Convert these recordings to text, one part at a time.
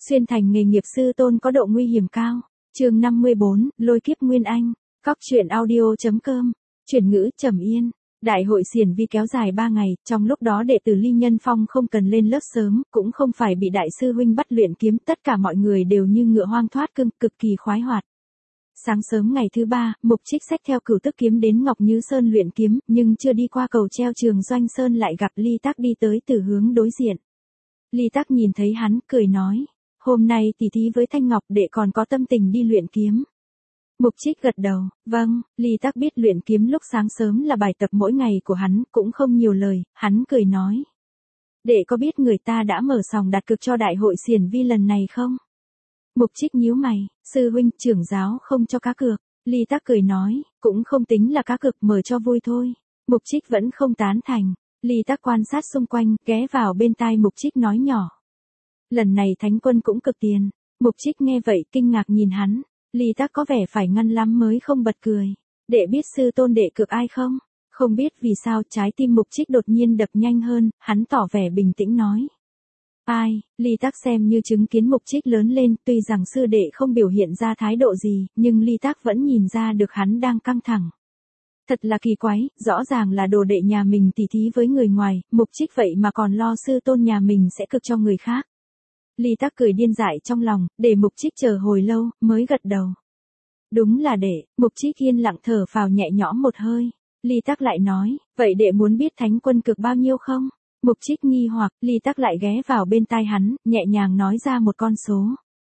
Xuyên thành nghề nghiệp sư tôn có độ nguy hiểm cao. Chương 54, lôi kiếp Nguyên Anh. Cóc truyện audio.com. Chuyển ngữ Trầm Yên. Đại hội xiển vi kéo dài 3 ngày, trong lúc đó đệ tử Ly Nhân Phong không cần lên lớp sớm, cũng không phải bị đại sư huynh bắt luyện kiếm, tất cả mọi người đều như ngựa hoang thoát cương, cực kỳ khoái hoạt. Sáng sớm ngày thứ 3, Mục Trích xách theo Cửu Tức kiếm đến Ngọc Như Sơn luyện kiếm, nhưng chưa đi qua cầu treo Trường Doanh Sơn lại gặp Ly Tắc đi tới từ hướng đối diện. Ly Tắc nhìn thấy hắn, cười nói: "Hôm nay tỷ thí với Thanh Ngọc đệ còn có tâm tình đi luyện kiếm." Mục Trích gật đầu, "Vâng." Ly Tắc biết luyện kiếm lúc sáng sớm là bài tập mỗi ngày của hắn, cũng không nhiều lời, hắn cười nói: "Đệ có biết người ta đã mở sòng đặt cược cho đại hội xiển vi lần này không?" Mục Trích nhíu mày: "Sư huynh, trưởng giáo không cho cá cược." Ly Tắc cười nói: "Cũng không tính là cá cược, mở cho vui thôi." Mục Trích vẫn không tán thành. Ly Tắc quan sát xung quanh, ghé vào bên tai Mục Trích nói nhỏ: "Lần này Thánh Quân cũng cực tiền." Mục Trích nghe vậy kinh ngạc nhìn hắn. Ly Tắc có vẻ phải ngăn lắm mới không bật cười. "Đệ biết sư tôn đệ cược ai không?" Không biết vì sao trái tim Mục Trích đột nhiên đập nhanh hơn, hắn tỏ vẻ bình tĩnh nói: "Ai?" Ly Tắc xem như chứng kiến Mục Trích lớn lên, tuy rằng sư đệ không biểu hiện ra thái độ gì, nhưng Ly Tắc vẫn nhìn ra được hắn đang căng thẳng. Thật là kỳ quái, rõ ràng là đồ đệ nhà mình tỉ thí với người ngoài, Mục Trích vậy mà còn lo sư tôn nhà mình sẽ cược cho người khác. Ly Tắc cười điên dại trong lòng, để Mục Trích chờ hồi lâu, mới gật đầu. "Đúng là đệ." Mục Trích yên lặng thở phào nhẹ nhõm một hơi. Ly Tắc lại nói: "Vậy đệ muốn biết Thánh Quân cược bao nhiêu không?" Mục Trích nghi hoặc, Ly Tắc lại ghé vào bên tai hắn, nhẹ nhàng nói ra một con số.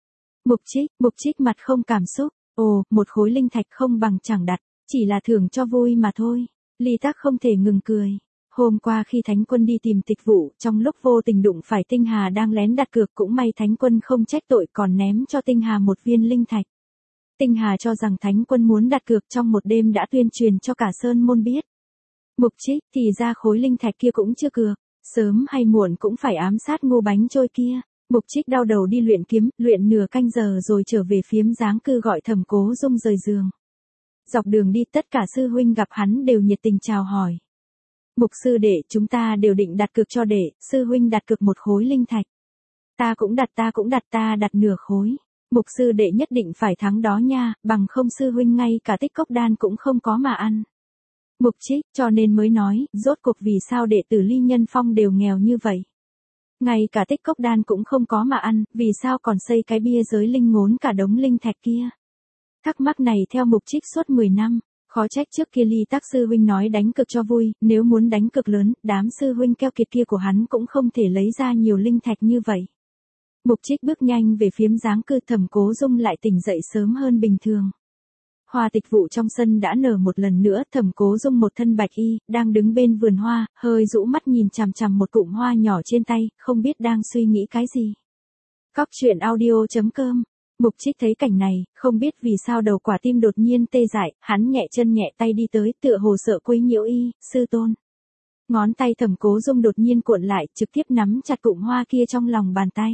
Mục Trích mặt không cảm xúc: "Ồ, một khối linh thạch không bằng chẳng đặt, chỉ là thưởng cho vui mà thôi." Ly Tắc không thể ngừng cười. Hôm qua khi Thánh Quân đi tìm Tịch Vụ, trong lúc vô tình đụng phải Tinh Hà đang lén đặt cược, cũng may Thánh Quân không trách tội còn ném cho Tinh Hà một viên linh thạch. Tinh Hà cho rằng Thánh Quân muốn đặt cược, trong một đêm đã tuyên truyền cho cả sơn môn biết. Mục Trích thì ra khối linh thạch kia cũng chưa cược, sớm hay muộn cũng phải ám sát Ngô Bánh Trôi kia. Mục Trích đau đầu đi luyện kiếm, luyện nửa canh giờ rồi trở về phiếm Giáng Cư gọi Thẩm Cố Dung rời giường. Dọc đường đi tất cả sư huynh gặp hắn đều nhiệt tình chào hỏi. "Mục sư đệ, chúng ta đều định đặt cược cho đệ." Sư huynh đặt cược một khối linh thạch. Ta cũng đặt, ta đặt nửa khối." "Mục sư đệ nhất định phải thắng đó nha, bằng không sư huynh ngay cả tích cốc đan cũng không có mà ăn." Mục Trích: "Cho nên mới nói, rốt cuộc vì sao đệ tử Ly Nhân Phong đều nghèo như vậy. Ngay cả tích cốc đan cũng không có mà ăn, vì sao còn xây cái bia giới linh ngốn cả đống linh thạch kia?" Thắc mắc này theo Mục Trích suốt 10 năm, khó trách trước kia Ly Tắc sư huynh nói đánh cược cho vui, nếu muốn đánh cược lớn, đám sư huynh keo kiệt kia của hắn cũng không thể lấy ra nhiều linh thạch như vậy. Mục Trích bước nhanh về phiếm Giáng Cư, Thẩm Cố Dung lại tỉnh dậy sớm hơn bình thường. Hoa Tịch Vụ trong sân đã nở một lần nữa, Thẩm Cố Dung một thân bạch y, đang đứng bên vườn hoa, hơi rũ mắt nhìn chằm chằm một cụm hoa nhỏ trên tay, không biết đang suy nghĩ cái gì. Cóc truyện audio.com. Mục Trích thấy cảnh này, không biết vì sao đầu quả tim đột nhiên tê dại, hắn nhẹ chân nhẹ tay đi tới, tựa hồ sợ quấy nhiễu y, "Sư tôn." Ngón tay Thẩm Cố Dung đột nhiên cuộn lại, trực tiếp nắm chặt cụm hoa kia trong lòng bàn tay.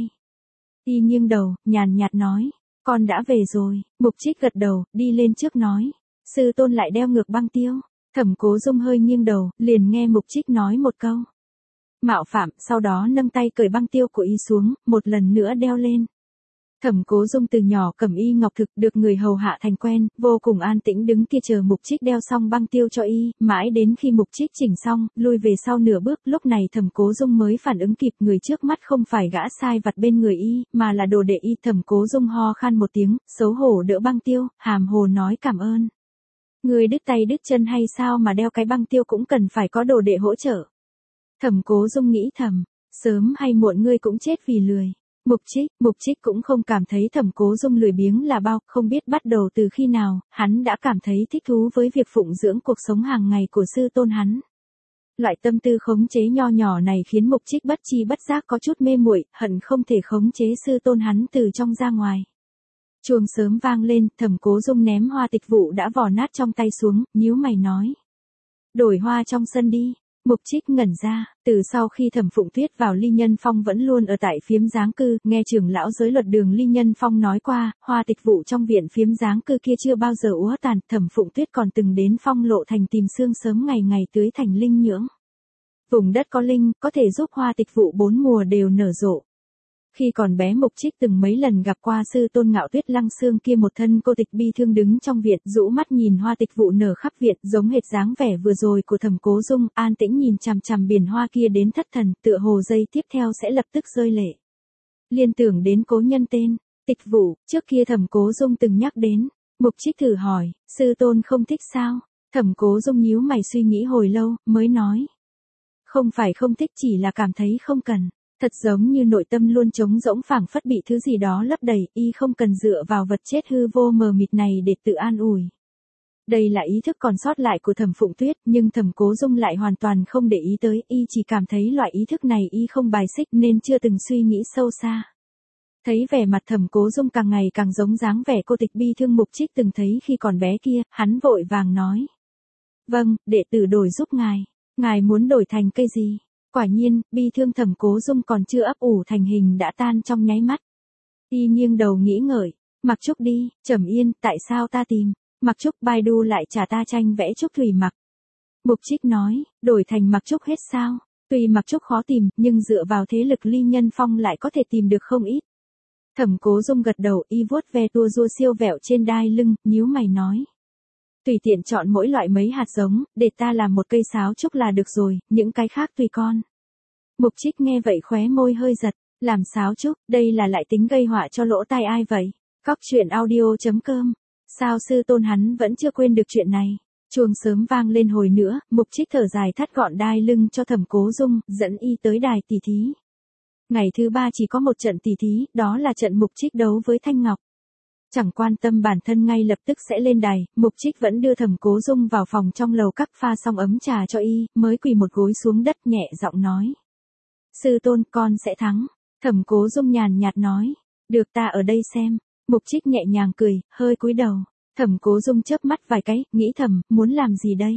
Y nghiêng đầu, nhàn nhạt nói: "Con đã về rồi." Mục Trích gật đầu, đi lên trước nói: "Sư tôn lại đeo ngược băng tiêu." Thẩm Cố Dung hơi nghiêng đầu, liền nghe Mục Trích nói một câu mạo phạm, sau đó nâng tay cởi băng tiêu của y xuống, một lần nữa đeo lên. Thẩm Cố Dung từ nhỏ cầm y ngọc thực, được người hầu hạ thành quen, vô cùng an tĩnh đứng kia chờ Mục Trích đeo xong băng tiêu cho y, mãi đến khi Mục Trích chỉnh xong, lui về sau nửa bước, lúc này Thẩm Cố Dung mới phản ứng kịp người trước mắt không phải gã sai vặt bên người y, mà là đồ đệ y. Thẩm Cố Dung ho khan một tiếng, xấu hổ đỡ băng tiêu, hàm hồ nói cảm ơn. "Người đứt tay đứt chân hay sao mà đeo cái băng tiêu cũng cần phải có đồ đệ hỗ trợ?" Thẩm Cố Dung nghĩ thầm, sớm hay muộn ngươi cũng chết vì lười. Mục Trích cũng không cảm thấy Thẩm Cố Dung lười biếng là bao, không biết bắt đầu từ khi nào, hắn đã cảm thấy thích thú với việc phụng dưỡng cuộc sống hàng ngày của sư tôn hắn. Loại tâm tư khống chế nho nhỏ này khiến Mục Trích bất chi bất giác có chút mê muội, hận không thể khống chế sư tôn hắn từ trong ra ngoài. Chuông sớm vang lên, Thẩm Cố Dung ném Hoa Tịch Vụ đã vò nát trong tay xuống, nhíu mày nói: "Đổi hoa trong sân đi." Mục Trích ngẩn ra, từ sau khi Thẩm Phụng Tuyết vào Ly Nhân Phong vẫn luôn ở tại phiếm Giáng Cư, nghe trưởng lão giới luật đường Ly Nhân Phong nói qua, Hoa Tịch Vụ trong viện phiếm Giáng Cư kia chưa bao giờ úa tàn, Thẩm Phụng Tuyết còn từng đến Phong Lộ Thành tìm sương sớm ngày ngày tưới thành linh nhưỡng. Vùng đất có linh, có thể giúp Hoa Tịch Vụ 4 mùa đều nở rộ. Khi còn bé Mục Trích từng mấy lần gặp qua sư tôn Ngạo Tuyết Lăng Xương kia một thân cô tịch bi thương đứng trong viện, rũ mắt nhìn hoa tịch vụ nở khắp viện, giống hệt dáng vẻ vừa rồi của Thẩm Cố Dung, an tĩnh nhìn chằm chằm biển hoa kia đến thất thần, tựa hồ giây tiếp theo sẽ lập tức rơi lệ. Liên tưởng đến cố nhân tên, Tịch Vụ, trước kia Thẩm Cố Dung từng nhắc đến, Mục Trích thử hỏi, sư tôn không thích sao? Thẩm Cố Dung nhíu mày suy nghĩ hồi lâu, mới nói. Không phải không thích, chỉ là cảm thấy không cần. Thật giống như nội tâm luôn trống rỗng, phảng phất bị thứ gì đó lấp đầy, y không cần dựa vào vật chết hư vô mờ mịt này để tự an ủi. Đây là ý thức còn sót lại của Thẩm Phụng Tuyết, nhưng Thẩm Cố Dung lại hoàn toàn không để ý tới, y chỉ cảm thấy loại ý thức này y không bài xích nên chưa từng suy nghĩ sâu xa. Thấy vẻ mặt Thẩm Cố Dung càng ngày càng giống dáng vẻ cô tịch bi thương Mục Trích từng thấy khi còn bé kia, hắn vội vàng nói. Vâng, đệ tử đổi giúp ngài. Ngài muốn đổi thành cây gì? Quả nhiên, bi thương Thẩm Cố Dung còn chưa ấp ủ thành hình đã tan trong nháy mắt. Y nghiêng đầu nghĩ ngợi, Mặc Trúc đi, Trầm Yên, tại sao ta tìm? Mặc Trúc, Baidu lại trả ta tranh vẽ Trúc Thủy Mặc. Mục Trích nói, đổi thành Mặc Trúc hết sao? Tuy Mặc Trúc khó tìm, nhưng dựa vào thế lực Ly Nhân Phong lại có thể tìm được không ít. Thẩm Cố Dung gật đầu, y vuốt ve tua rua siêu vẹo trên đai lưng, nhíu mày nói. Tùy tiện chọn mỗi loại mấy hạt giống, để ta làm một cây sáo trúc là được rồi, những cái khác tùy con. Mục Trích nghe vậy khóe môi hơi giật, làm sáo trúc, đây là lại tính gây họa cho lỗ tai ai vậy? Cóc truyện audio.com. Sao sư tôn hắn vẫn chưa quên được chuyện này? Chuông sớm vang lên hồi nữa, Mục Trích thở dài thắt gọn đai lưng cho Thẩm Cố Dung, dẫn y tới đài tỷ thí. Ngày thứ 3 chỉ có một trận tỷ thí, đó là trận Mục Trích đấu với Thanh Ngọc. Chẳng quan tâm bản thân ngay lập tức sẽ lên đài, Mục Trích vẫn đưa Thẩm Cố Dung vào phòng trong lầu các pha xong ấm trà cho y, mới quỳ một gối xuống đất nhẹ giọng nói. Sư tôn, con sẽ thắng. Thẩm Cố Dung nhàn nhạt nói. Được, ta ở đây xem. Mục Trích nhẹ nhàng cười, hơi cúi đầu. Thẩm Cố Dung chớp mắt vài cái, nghĩ thầm, muốn làm gì đây?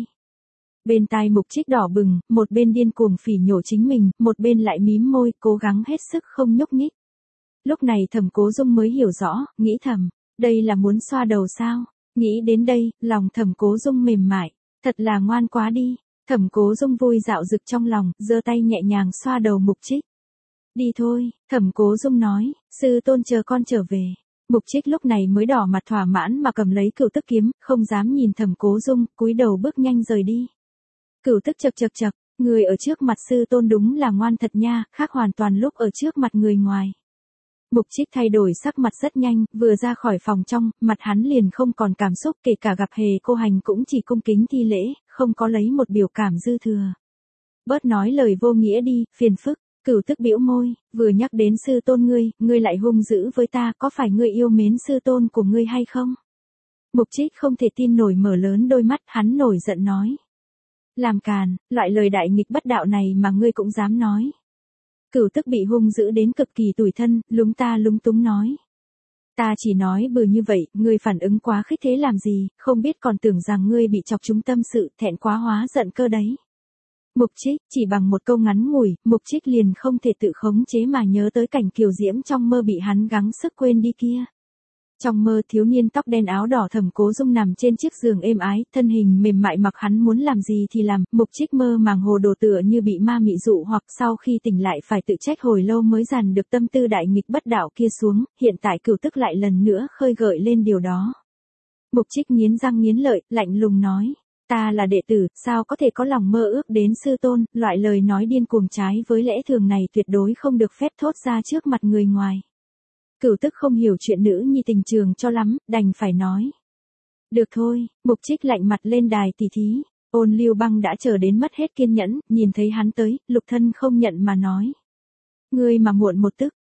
Bên tai Mục Trích đỏ bừng, một bên điên cuồng phỉ nhổ chính mình, một bên lại mím môi, cố gắng hết sức không nhúc nhích. Lúc này Thẩm Cố Dung mới hiểu rõ, nghĩ thầm, đây là muốn xoa đầu sao? Nghĩ đến đây, lòng Thẩm Cố Dung mềm mại, thật là ngoan quá đi. Thẩm Cố Dung vui dạo dực trong lòng, giơ tay nhẹ nhàng xoa đầu Mục Trích. Đi thôi, Thẩm Cố Dung nói, sư tôn chờ con trở về. Mục Trích lúc này mới đỏ mặt thỏa mãn mà cầm lấy Cửu Tức kiếm, không dám nhìn Thẩm Cố Dung, cúi đầu bước nhanh rời đi. Cửu Tức chậc, người ở trước mặt sư tôn đúng là ngoan thật nha, khác hoàn toàn lúc ở trước mặt người ngoài. Mục Trích thay đổi sắc mặt rất nhanh, vừa ra khỏi phòng trong, mặt hắn liền không còn cảm xúc, kể cả gặp Hề Cô Hành cũng chỉ cung kính thi lễ, không có lấy một biểu cảm dư thừa. Bớt nói lời vô nghĩa đi, phiền phức. Cửu Tức bĩu môi, vừa nhắc đến sư tôn ngươi lại hung dữ với ta, có phải ngươi yêu mến sư tôn của ngươi hay không? Mục Trích không thể tin nổi mở lớn đôi mắt, hắn nổi giận nói. Làm càn, loại lời đại nghịch bất đạo này mà ngươi cũng dám nói. Cửu Tức bị hung dữ đến cực kỳ tủi thân, lúng túng nói. Ta chỉ nói bừa như vậy, ngươi phản ứng quá khích thế làm gì, không biết còn tưởng rằng ngươi bị chọc trúng tâm sự, thẹn quá hóa giận cơ đấy. Mục Trích, chỉ bằng một câu ngắn ngủi, Mục Trích liền không thể tự khống chế mà nhớ tới cảnh kiều diễm trong mơ bị hắn gắng sức quên đi kia. Trong mơ thiếu niên tóc đen áo đỏ Thẩm Cố Dung nằm trên chiếc giường êm ái, thân hình mềm mại mặc hắn muốn làm gì thì làm, Mục Trích mơ màng hồ đồ tựa như bị ma mị dụ hoặc sau khi tỉnh lại phải tự trách hồi lâu mới dằn được tâm tư đại nghịch bất đạo kia xuống, hiện tại Cửu Tức lại lần nữa khơi gợi lên điều đó. Mục Trích nghiến răng nghiến lợi, lạnh lùng nói. Ta là đệ tử, sao có thể có lòng mơ ước đến sư tôn, loại lời nói điên cuồng trái với lẽ thường này tuyệt đối không được phép thốt ra trước mặt người ngoài. Cửu Tức không hiểu chuyện nữ nhi tình trường cho lắm, đành phải nói. Được thôi, Mục Trích lạnh mặt lên đài tỷ thí, Ôn Lưu Băng đã chờ đến mất hết kiên nhẫn, nhìn thấy hắn tới, Lục Thân không nhận mà nói. Ngươi mà muộn một tức,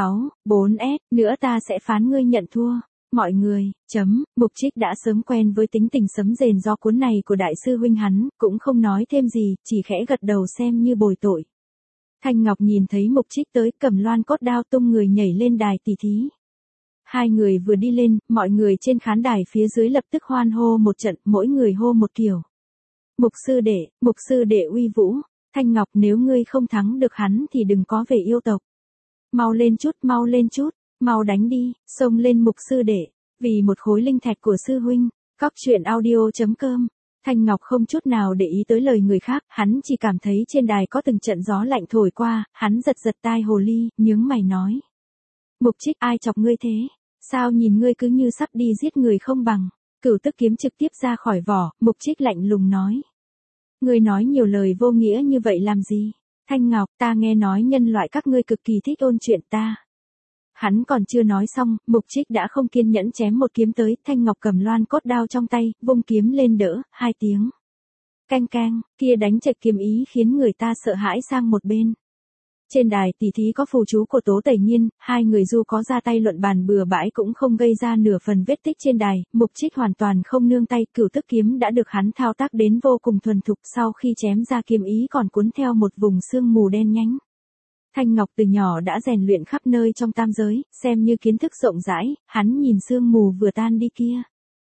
4S, nữa ta sẽ phán ngươi nhận thua. Mọi người, Mục Trích đã sớm quen với tính tình sấm rền gió cuốn này của đại sư huynh hắn, cũng không nói thêm gì, chỉ khẽ gật đầu xem như bồi tội. Thanh Ngọc nhìn thấy Mục Trích tới, cầm loan cốt đao tung người nhảy lên đài tỷ thí. Hai người vừa đi lên, mọi người trên khán đài phía dưới lập tức hoan hô một trận, mỗi người hô một kiểu. Mục sư đệ uy vũ, Thanh Ngọc nếu ngươi không thắng được hắn thì đừng có về yêu tộc. Mau lên chút. Mau đánh đi, xông lên Mục sư đệ, vì một khối linh thạch của sư huynh. Cóc truyện audio.com. Thanh Ngọc không chút nào để ý tới lời người khác, hắn chỉ cảm thấy trên đài có từng trận gió lạnh thổi qua, hắn giật tai hồ ly, nhướng mày nói. Mục Trích, ai chọc ngươi thế? Sao nhìn ngươi cứ như sắp đi giết người không bằng? Cửu tức kiếm trực tiếp ra khỏi vỏ, Mục Trích lạnh lùng nói. Ngươi nói nhiều lời vô nghĩa như vậy làm gì? Thanh Ngọc, ta nghe nói nhân loại các ngươi cực kỳ thích ôn chuyện ta. Hắn còn chưa nói xong, Mục Trích đã không kiên nhẫn chém một kiếm tới, Thanh Ngọc cầm loan cốt đao trong tay, vung kiếm lên đỡ, 2 tiếng. Canh canh, kia đánh trạch kiếm ý khiến người ta sợ hãi sang một bên. Trên đài tỷ thí có phù chú của Tố Tẩy Nhiên, hai người dù có ra tay luận bàn bừa bãi cũng không gây ra nửa phần vết tích trên đài, Mục Trích hoàn toàn không nương tay, cửu tức kiếm đã được hắn thao tác đến vô cùng thuần thục, sau khi chém ra kiếm ý còn cuốn theo một vùng sương mù đen nhánh. Thanh Ngọc từ nhỏ đã rèn luyện khắp nơi trong tam giới, xem như kiến thức rộng rãi, hắn nhìn sương mù vừa tan đi kia.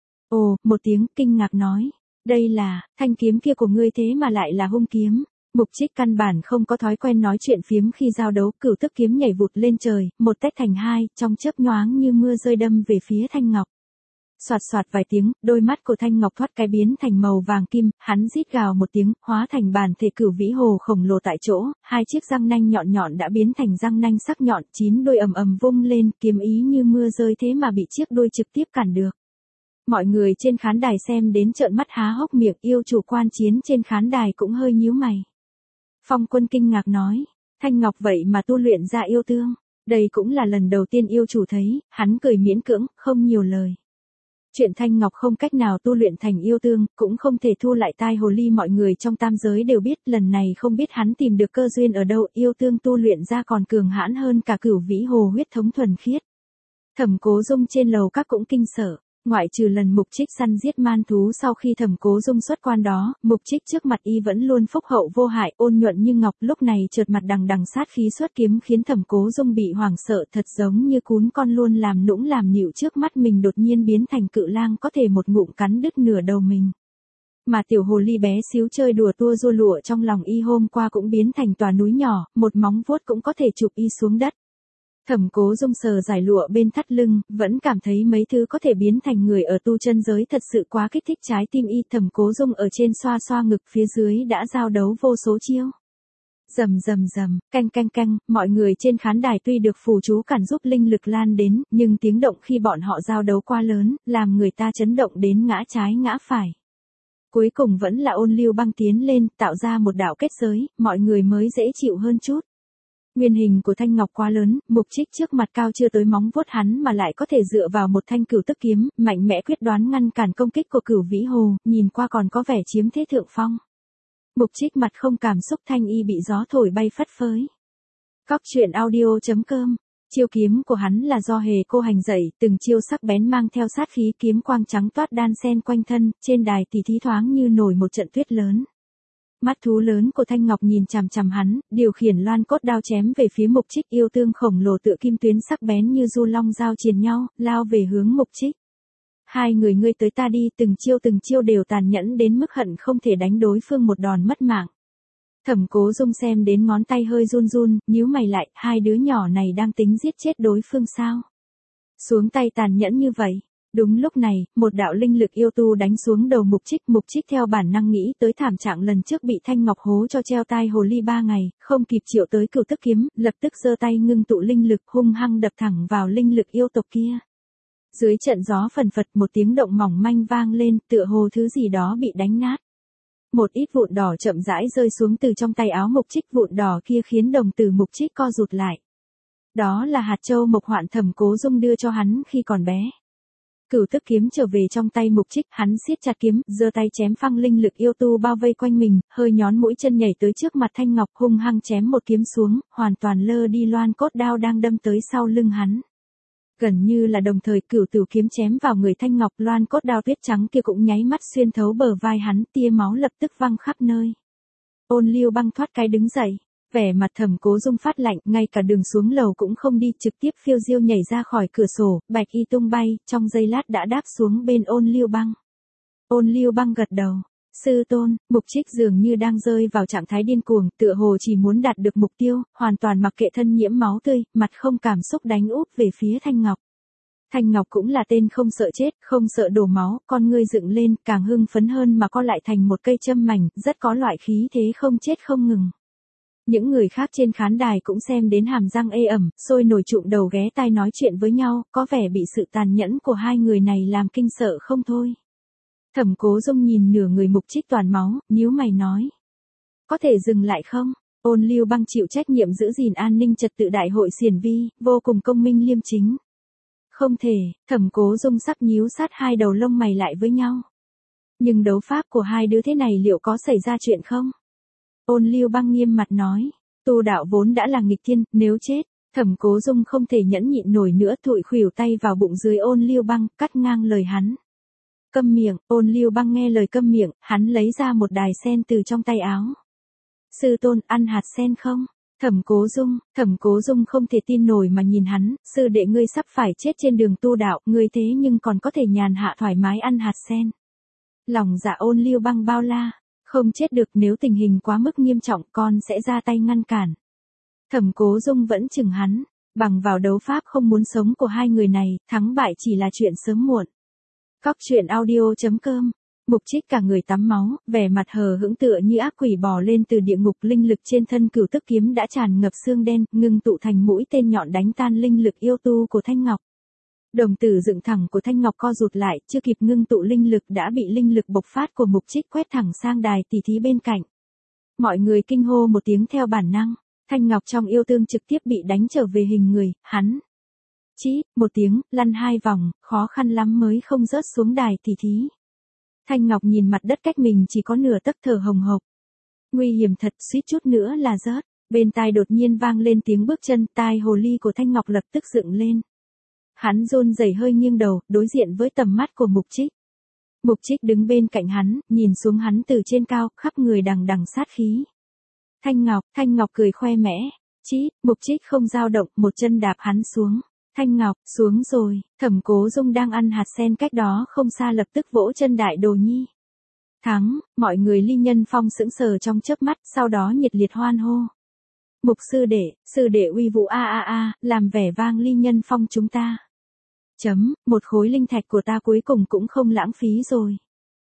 Ồ, một tiếng kinh ngạc nói, đây là, thanh kiếm kia của ngươi thế mà lại là hung kiếm. Mục Trích căn bản không có thói quen nói chuyện phiếm khi giao đấu, cửu tức kiếm nhảy vụt lên trời, một tách thành hai, trong chớp nhoáng như mưa rơi đâm về phía Thanh Ngọc. Soạt soạt vài tiếng, đôi mắt của Thanh Ngọc thoát cái biến thành màu vàng kim, hắn rít gào một tiếng, hóa thành bản thể cửu vĩ hồ khổng lồ tại chỗ, hai chiếc răng nanh nhọn nhọn đã biến thành răng nanh sắc nhọn, 9 đuôi ầm ầm vung lên, kiếm ý như mưa rơi thế mà bị chiếc đuôi trực tiếp cản được. Mọi người trên khán đài xem đến trợn mắt há hốc miệng, yêu chủ quan chiến trên khán đài cũng hơi nhíu mày. Phong Quân kinh ngạc nói, Thanh Ngọc vậy mà tu luyện ra yêu tương, đây cũng là lần đầu tiên yêu chủ thấy, hắn cười miễn cưỡng, không nhiều lời. Chuyện Thanh Ngọc không cách nào tu luyện thành yêu tương, cũng không thể thu lại tai hồ ly, mọi người trong tam giới đều biết, lần này không biết hắn tìm được cơ duyên ở đâu, yêu tương tu luyện ra còn cường hãn hơn cả cửu vĩ hồ huyết thống thuần khiết. Thẩm Cố Dung trên lầu các cũng kinh sợ. Ngoại trừ lần Mục Trích săn giết man thú sau khi Thẩm Cố Dung xuất quan đó, Mục Trích trước mặt y vẫn luôn phúc hậu vô hại, ôn nhuận như ngọc, lúc này chợt mặt đằng đằng sát khí xuất kiếm khiến Thẩm Cố Dung bị hoảng sợ, thật giống như cún con luôn làm nũng làm nịu trước mắt mình đột nhiên biến thành cự lang, có thể một ngụm cắn đứt nửa đầu mình. Mà tiểu hồ ly bé xíu chơi đùa tua rua lụa trong lòng y hôm qua cũng biến thành tòa núi nhỏ, một móng vuốt cũng có thể chụp y xuống đất. Thẩm Cố Dung sờ giải lụa bên thắt lưng, vẫn cảm thấy mấy thứ có thể biến thành người ở tu chân giới thật sự quá kích thích trái tim y. Thẩm Cố Dung ở trên xoa xoa ngực, phía dưới đã giao đấu vô số chiêu. Rầm rầm rầm, canh canh canh, mọi người trên khán đài tuy được phù chú cản giúp linh lực lan đến, nhưng tiếng động khi bọn họ giao đấu quá lớn, làm người ta chấn động đến ngã trái ngã phải. Cuối cùng vẫn là Ôn Lưu Băng tiến lên, tạo ra một đạo kết giới, mọi người mới dễ chịu hơn chút. Nguyên hình của Thanh Ngọc quá lớn, Mục Trích trước mặt cao chưa tới móng vuốt hắn mà lại có thể dựa vào một thanh cửu tức kiếm, mạnh mẽ quyết đoán ngăn cản công kích của cửu vĩ hồ, nhìn qua còn có vẻ chiếm thế thượng phong. Mục Trích mặt không cảm xúc, thanh y bị gió thổi bay phất phới. Cóc truyện audio.com. Chiêu kiếm của hắn là do Hề Cô hành dạy, từng chiêu sắc bén mang theo sát khí, kiếm quang trắng toát đan xen quanh thân, trên đài thì thí thoáng như nổi một trận tuyết lớn. Mắt thú lớn của Thanh Ngọc nhìn chằm chằm hắn, điều khiển loan cốt đao chém về phía Mục Trích, yêu tương khổng lồ tựa kim tuyến sắc bén như du long giao triền nhau, lao về hướng Mục Trích. Hai người ngươi tới ta đi, từng chiêu đều tàn nhẫn đến mức hận không thể đánh đối phương một đòn mất mạng. Thẩm Cố Dung xem đến ngón tay hơi run run, nhíu mày lại, hai đứa nhỏ này đang tính giết chết đối phương sao? Xuống tay tàn nhẫn như vậy. Đúng lúc này, một đạo linh lực yêu tu đánh xuống đầu Mục Trích theo bản năng nghĩ tới thảm trạng lần trước bị Thanh Ngọc hố cho treo tai hồ ly 3 ngày, không kịp triệu tới cửu tức kiếm, lập tức giơ tay ngưng tụ linh lực hung hăng đập thẳng vào linh lực yêu tộc kia. Dưới trận gió phần phật một tiếng động mỏng manh vang lên, tựa hồ thứ gì đó bị đánh nát. Một ít vụn đỏ chậm rãi rơi xuống từ trong tay áo Mục Trích, vụn đỏ kia khiến đồng tử Mục Trích co rụt lại. Đó là hạt châu mộc hoạn Thẩm Cố Dung đưa cho hắn khi còn bé. Cửu tức kiếm trở về trong tay Mục Trích, hắn siết chặt kiếm, giơ tay chém phăng linh lực yêu tu bao vây quanh mình, hơi nhón mũi chân nhảy tới trước mặt Thanh Ngọc, hung hăng chém một kiếm xuống, hoàn toàn lơ đi loan cốt đao đang đâm tới sau lưng hắn. Gần như là đồng thời, cửu tử kiếm chém vào người Thanh Ngọc, loan cốt đao tuyết trắng kia cũng nháy mắt xuyên thấu bờ vai hắn, tia máu lập tức văng khắp nơi. Ôn Lưu Băng thoát cái đứng dậy. Vẻ mặt Thẩm Cố Dung phát lạnh, ngay cả đường xuống lầu cũng không đi, trực tiếp phiêu diêu nhảy ra khỏi cửa sổ, bạch y tung bay, trong giây lát đã đáp xuống bên Ôn Lưu Băng. Ôn Lưu Băng gật đầu. Sư tôn, Mục Trích dường như đang rơi vào trạng thái điên cuồng, tựa hồ chỉ muốn đạt được mục tiêu, hoàn toàn mặc kệ thân nhiễm máu tươi, mặt không cảm xúc đánh úp về phía Thanh Ngọc. Thanh Ngọc cũng là tên không sợ chết, không sợ đổ máu, con ngươi dựng lên, càng hưng phấn hơn mà co lại thành một cây châm mảnh, rất có loại khí thế không chết không ngừng. Những người khác trên khán đài cũng xem đến hàm răng ê ẩm, sôi nổi trụm đầu ghé tai nói chuyện với nhau, có vẻ bị sự tàn nhẫn của hai người này làm kinh sợ không thôi. Thẩm Cố Dung nhìn nửa người Mục Trích toàn máu, nhíu mày nói. Có thể dừng lại không? Ôn Lưu Băng chịu trách nhiệm giữ gìn an ninh trật tự đại hội xiển vi, vô cùng công minh liêm chính. Không thể, Thẩm Cố Dung sắc nhíu sát hai đầu lông mày lại với nhau. Nhưng đấu pháp của hai đứa thế này liệu có xảy ra chuyện không? Ôn Lưu Băng nghiêm mặt nói, tu đạo vốn đã là nghịch thiên, nếu chết, Thẩm Cố Dung không thể nhẫn nhịn nổi nữa, thụi khuỷu tay vào bụng dưới Ôn Lưu Băng, cắt ngang lời hắn. Câm miệng, Ôn Lưu Băng nghe lời câm miệng, hắn lấy ra một đài sen từ trong tay áo. Sư tôn, ăn hạt sen không? Thẩm Cố Dung không thể tin nổi mà nhìn hắn, sư đệ ngươi sắp phải chết trên đường tu đạo, ngươi thế nhưng còn có thể nhàn hạ thoải mái ăn hạt sen. Lòng dạ Ôn Lưu Băng bao la, không chết được, nếu tình hình quá mức nghiêm trọng con sẽ ra tay ngăn cản. Thẩm Cố Dung vẫn chừng hắn, bằng vào đấu pháp không muốn sống của hai người này, thắng bại chỉ là chuyện sớm muộn. Cóc truyện audio.com. Mục Trích cả người tắm máu, vẻ mặt hờ hững tựa như ác quỷ bò lên từ địa ngục, linh lực trên thân Cửu Tức kiếm đã tràn ngập xương đen, ngưng tụ thành mũi tên nhọn đánh tan linh lực yêu tu của Thanh Ngọc. Đồng tử dựng thẳng của Thanh Ngọc co rụt lại, chưa kịp ngưng tụ linh lực đã bị linh lực bộc phát của Mục Trích quét thẳng sang đài tỷ thí bên cạnh. Mọi người kinh hô một tiếng theo bản năng, Thanh Ngọc trong yêu thương trực tiếp bị đánh trở về hình người, hắn. Chí, một tiếng, lăn hai vòng, khó khăn lắm mới không rớt xuống đài tỷ thí. Thanh Ngọc nhìn mặt đất cách mình chỉ có nửa tấc, thở hồng hộc. Nguy hiểm thật, suýt chút nữa là rớt. Bên tai đột nhiên vang lên tiếng bước chân, tai hồ ly của Thanh Ngọc lập tức dựng lên. Hắn run rẩy hơi nghiêng đầu, đối diện với tầm mắt của Mục Trích. Mục Trích đứng bên cạnh hắn, nhìn xuống hắn từ trên cao, khắp người đằng đằng sát khí. Thanh Ngọc cười khoe mẽ. Chí, Mục Trích không dao động, một chân đạp hắn xuống. Thanh Ngọc, xuống rồi. Thẩm Cố Dung đang ăn hạt sen cách đó không xa lập tức vỗ chân đại đồ nhi. Thắng, mọi người Ly Nhân Phong sững sờ trong chớp mắt, sau đó nhiệt liệt hoan hô. Mục sư đệ uy vũ a, làm vẻ vang Ly Nhân Phong chúng ta. Một khối linh thạch của ta cuối cùng cũng không lãng phí rồi.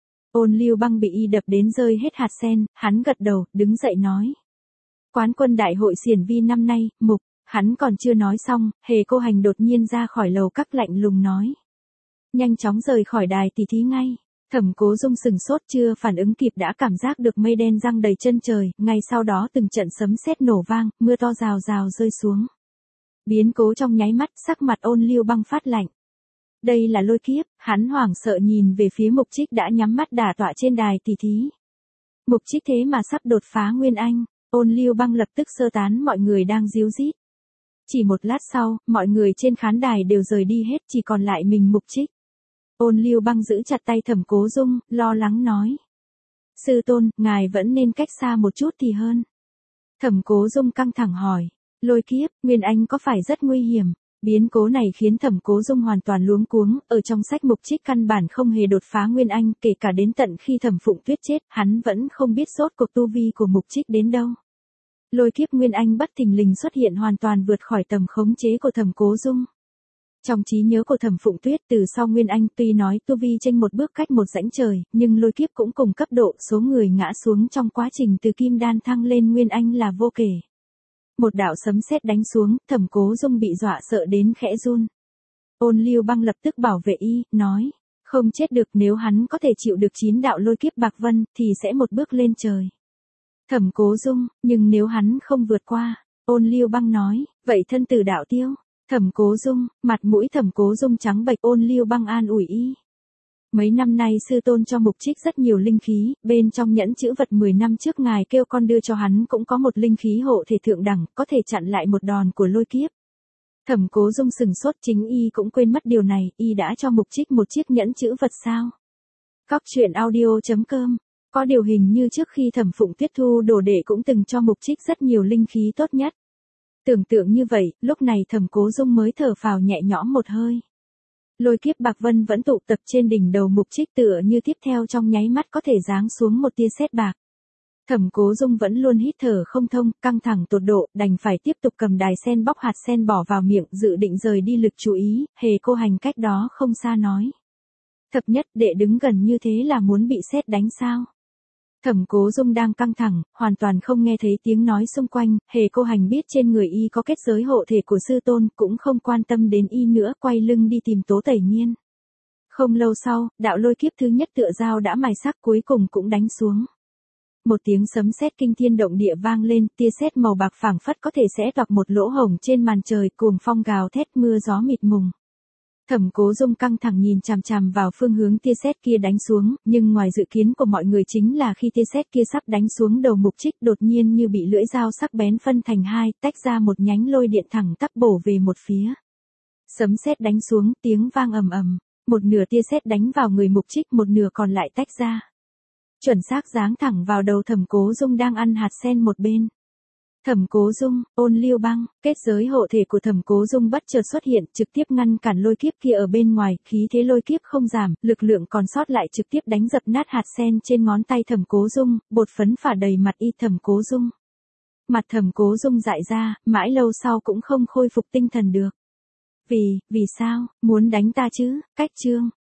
Ôn Lưu Băng bị y đập đến rơi hết hạt sen, hắn gật đầu, đứng dậy nói. Quán quân đại hội xiển vi năm nay, Mục. Hắn còn chưa nói xong, Hề Cô Hành đột nhiên ra khỏi lầu các lạnh lùng nói. Nhanh chóng rời khỏi đài tỷ thí ngay. Thẩm Cố Dung sừng sốt chưa phản ứng kịp đã cảm giác được mây đen giăng đầy chân trời, ngay sau đó từng trận sấm sét nổ vang, mưa to rào rào rơi xuống. Biến cố trong nháy mắt, sắc mặt Ôn Lưu Băng phát lạnh. Đây là lôi kiếp, hắn hoảng sợ nhìn về phía Mục Trích đã nhắm mắt đả tọa trên đài tỷ thí. Mục Trích thế mà sắp đột phá Nguyên Anh, Ôn Lưu Băng lập tức sơ tán mọi người đang ríu rít. Chỉ một lát sau, mọi người trên khán đài đều rời đi hết, chỉ còn lại mình Mục Trích. Ôn Lưu Băng giữ chặt tay Thẩm Cố Dung, lo lắng nói. Sư tôn, ngài vẫn nên cách xa một chút thì hơn. Thẩm Cố Dung căng thẳng hỏi. Lôi kiếp, Nguyên Anh có phải rất nguy hiểm? Biến cố này khiến Thẩm Cố Dung hoàn toàn luống cuống, ở trong sách Mục Trích căn bản không hề đột phá Nguyên Anh, kể cả đến tận khi Thẩm Phụng Tuyết chết, hắn vẫn không biết rốt cuộc tu vi của Mục Trích đến đâu. Lôi kiếp Nguyên Anh bất thình lình xuất hiện hoàn toàn vượt khỏi tầm khống chế của Thẩm Cố Dung. Trong trí nhớ của Thẩm Phụng Tuyết từ sau Nguyên Anh tuy nói tu vi chênh một bước cách một rãnh trời, nhưng lôi kiếp cũng cùng cấp độ số người ngã xuống trong quá trình từ Kim Đan thăng lên Nguyên Anh là vô kể. Một đạo sấm sét đánh xuống, Thẩm Cố Dung bị dọa sợ đến khẽ run. Ôn Lưu Băng lập tức bảo vệ y, nói, không chết được, nếu hắn có thể chịu được 9 đạo lôi kiếp bạc vân, thì sẽ một bước lên trời. Thẩm Cố Dung, nhưng nếu hắn không vượt qua, Ôn Lưu Băng nói, vậy thân tử đạo tiêu. Thẩm Cố Dung, mặt mũi Thẩm Cố Dung trắng bệch, Ôn Lưu Băng an ủi y. Mấy năm nay sư tôn cho Mục Trích rất nhiều linh khí, bên trong nhẫn chữ vật 10 năm trước ngài kêu con đưa cho hắn cũng có một linh khí hộ thể thượng đẳng, có thể chặn lại một đòn của lôi kiếp. Thẩm Cố Dung sừng sốt, chính y cũng quên mất điều này, y đã cho Mục Trích một chiếc nhẫn chữ vật sao? Cóc truyện audio.com. Có điều hình như trước khi Thẩm Phụng Tuyết thu đồ đệ cũng từng cho Mục Trích rất nhiều linh khí tốt nhất. Tưởng tượng như vậy, lúc này Thẩm Cố Dung mới thở phào nhẹ nhõm một hơi. Lôi kiếp bạc vân vẫn tụ tập trên đỉnh đầu Mục Trích tựa như tiếp theo trong nháy mắt có thể giáng xuống một tia sét bạc. Thẩm Cố Dung vẫn luôn hít thở không thông, căng thẳng tột độ, đành phải tiếp tục cầm đài sen bóc hạt sen bỏ vào miệng, dự định rời đi lực chú ý. Hề Cô Hành cách đó không xa nói. Thập nhất đệ đứng gần như thế là muốn bị sét đánh sao? Thẩm Cố Dung đang căng thẳng, hoàn toàn không nghe thấy tiếng nói xung quanh, hề cô hành biết trên người y có kết giới hộ thể của sư tôn, cũng không quan tâm đến y nữa, quay lưng đi tìm Tố Tẩy Nghiên. Không lâu sau, đạo lôi kiếp thứ nhất tựa dao đã mài sắc cuối cùng cũng đánh xuống. Một tiếng sấm sét kinh thiên động địa vang lên, tia sét màu bạc phảng phất có thể xé toạc một lỗ hổng trên màn trời, cuồng phong gào thét, mưa gió mịt mùng. Thẩm Cố Dung căng thẳng nhìn chằm chằm vào phương hướng tia sét kia đánh xuống, nhưng ngoài dự kiến của mọi người chính là khi tia sét kia sắp đánh xuống đầu Mục Trích, đột nhiên như bị lưỡi dao sắc bén phân thành hai, tách ra một nhánh lôi điện thẳng tắp bổ về một phía. Sấm sét đánh xuống, tiếng vang ầm ầm, một nửa tia sét đánh vào người Mục Trích, một nửa còn lại tách ra. Chuẩn xác giáng thẳng vào đầu Thẩm Cố Dung đang ăn hạt sen một bên. Thẩm Cố Dung, Ôn Lưu Băng, kết giới hộ thể của Thẩm Cố Dung bất chợt xuất hiện, trực tiếp ngăn cản lôi kiếp kia ở bên ngoài, khí thế lôi kiếp không giảm, lực lượng còn sót lại trực tiếp đánh dập nát hạt sen trên ngón tay Thẩm Cố Dung, bột phấn phả đầy mặt y Thẩm Cố Dung. Mặt Thẩm Cố Dung dại ra, mãi lâu sau cũng không khôi phục tinh thần được. Vì sao, muốn đánh ta chứ, cách chương.